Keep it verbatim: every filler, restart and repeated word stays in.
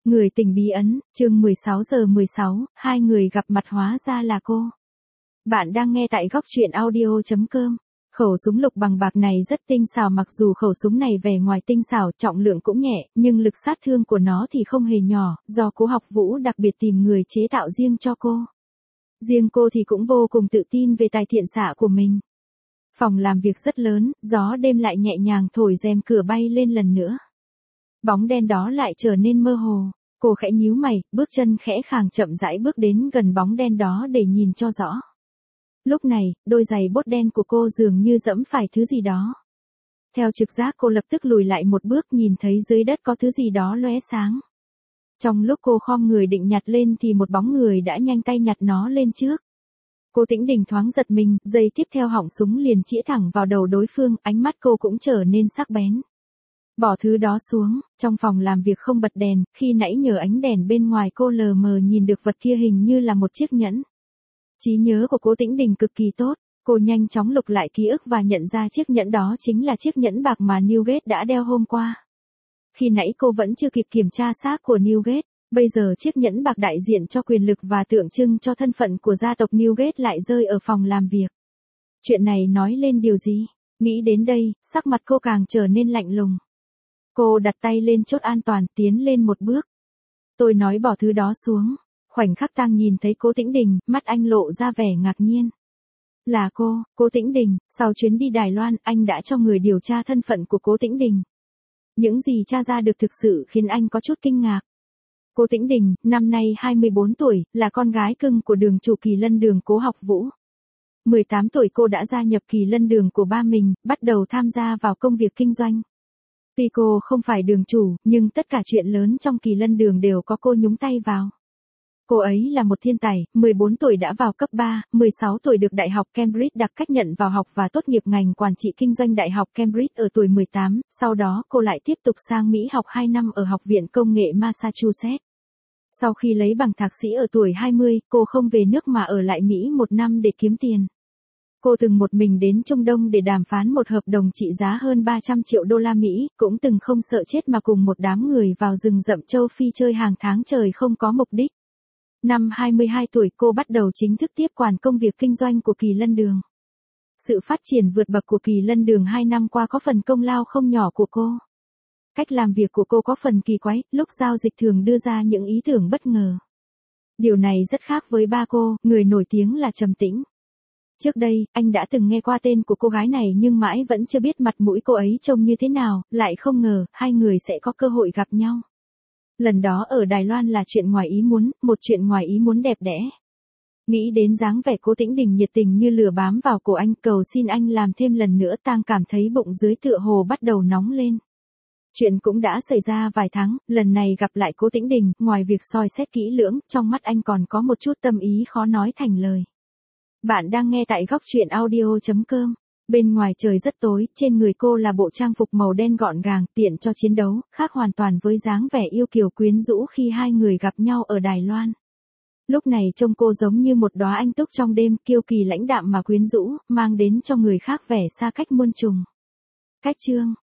Người tình bí ẩn, chương mười sáu giờ mười sáu, hai người gặp mặt hóa ra là cô. Bạn đang nghe tại góc truyện audio chấm com. Khẩu súng lục bằng bạc này rất tinh xảo, mặc dù khẩu súng này vẻ ngoài tinh xảo, trọng lượng cũng nhẹ, nhưng lực sát thương của nó thì không hề nhỏ, do Cố Học Vũ đặc biệt tìm người chế tạo riêng cho cô. Riêng cô thì cũng vô cùng tự tin về tài thiện xạ của mình. Phòng làm việc rất lớn, gió đêm lại nhẹ nhàng thổi rèm cửa bay lên lần nữa. Bóng đen đó lại trở nên mơ hồ. Cô khẽ nhíu mày, bước chân khẽ khàng chậm rãi bước đến gần bóng đen đó để nhìn cho rõ. Lúc này, đôi giày bốt đen của cô dường như dẫm phải thứ gì đó. Theo trực giác cô lập tức lùi lại một bước, nhìn thấy dưới đất có thứ gì đó lóe sáng. Trong lúc cô khom người định nhặt lên thì một bóng người đã nhanh tay nhặt nó lên trước. Cô Tĩnh Đình thoáng giật mình, giây tiếp theo họng súng liền chĩa thẳng vào đầu đối phương, ánh mắt cô cũng trở nên sắc bén. Bỏ thứ đó xuống, trong phòng làm việc không bật đèn, khi nãy nhờ ánh đèn bên ngoài cô lờ mờ nhìn được vật kia hình như là một chiếc nhẫn. Trí nhớ của Cố Tĩnh Đình cực kỳ tốt, cô nhanh chóng lục lại ký ức và nhận ra chiếc nhẫn đó chính là chiếc nhẫn bạc mà Newgate đã đeo hôm qua. Khi nãy cô vẫn chưa kịp kiểm tra xác của Newgate, bây giờ chiếc nhẫn bạc đại diện cho quyền lực và tượng trưng cho thân phận của gia tộc Newgate lại rơi ở phòng làm việc. Chuyện này nói lên điều gì? Nghĩ đến đây, sắc mặt cô càng trở nên lạnh lùng. Cô đặt tay lên chốt an toàn, tiến lên một bước. Tôi nói bỏ thứ đó xuống. Khoảnh khắc Tang nhìn thấy Cố Tĩnh Đình, mắt anh lộ ra vẻ ngạc nhiên. Là cô, Cố Tĩnh Đình, sau chuyến đi Đài Loan, anh đã cho người điều tra thân phận của Cố Tĩnh Đình. Những gì tra ra được thực sự khiến anh có chút kinh ngạc. Cố Tĩnh Đình, năm nay hai mươi bốn tuổi, là con gái cưng của đường chủ Kỳ Lân Đường Cố Học Vũ. mười tám tuổi cô đã gia nhập Kỳ Lân Đường của ba mình, bắt đầu tham gia vào công việc kinh doanh. Tuy cô không phải đường chủ, nhưng tất cả chuyện lớn trong Kỳ Lân Đường đều có cô nhúng tay vào. Cô ấy là một thiên tài, mười bốn tuổi đã vào cấp ba, mười sáu tuổi được Đại học Cambridge đặc cách nhận vào học và tốt nghiệp ngành quản trị kinh doanh Đại học Cambridge ở tuổi mười tám, sau đó cô lại tiếp tục sang Mỹ học hai năm ở Học viện Công nghệ Massachusetts. Sau khi lấy bằng thạc sĩ ở tuổi hai mươi, cô không về nước mà ở lại Mỹ một năm để kiếm tiền. Cô từng một mình đến Trung Đông để đàm phán một hợp đồng trị giá hơn ba trăm triệu đô la Mỹ, cũng từng không sợ chết mà cùng một đám người vào rừng rậm châu Phi chơi hàng tháng trời không có mục đích. Năm hai mươi hai tuổi cô bắt đầu chính thức tiếp quản công việc kinh doanh của Kỳ Lân Đường. Sự phát triển vượt bậc của Kỳ Lân Đường hai năm qua có phần công lao không nhỏ của cô. Cách làm việc của cô có phần kỳ quái, lúc giao dịch thường đưa ra những ý tưởng bất ngờ. Điều này rất khác với ba cô, người nổi tiếng là trầm tĩnh. Trước đây, anh đã từng nghe qua tên của cô gái này nhưng mãi vẫn chưa biết mặt mũi cô ấy trông như thế nào, lại không ngờ, hai người sẽ có cơ hội gặp nhau. Lần đó ở Đài Loan là chuyện ngoài ý muốn, một chuyện ngoài ý muốn đẹp đẽ. Nghĩ đến dáng vẻ Cố Tĩnh Đình nhiệt tình như lửa bám vào cổ anh, cầu xin anh làm thêm lần nữa, Tang cảm thấy bụng dưới tựa hồ bắt đầu nóng lên. Chuyện cũng đã xảy ra vài tháng, lần này gặp lại Cố Tĩnh Đình, ngoài việc soi xét kỹ lưỡng, trong mắt anh còn có một chút tâm ý khó nói thành lời. Bạn đang nghe tại góc truyện audio chấm com. Bên ngoài trời rất tối, trên người cô là bộ trang phục màu đen gọn gàng, tiện cho chiến đấu, khác hoàn toàn với dáng vẻ yêu kiều quyến rũ khi hai người gặp nhau ở Đài Loan. Lúc này trông cô giống như một đóa anh túc trong đêm, kiêu kỳ lãnh đạm mà quyến rũ, mang đến cho người khác vẻ xa cách muôn trùng. Cách chương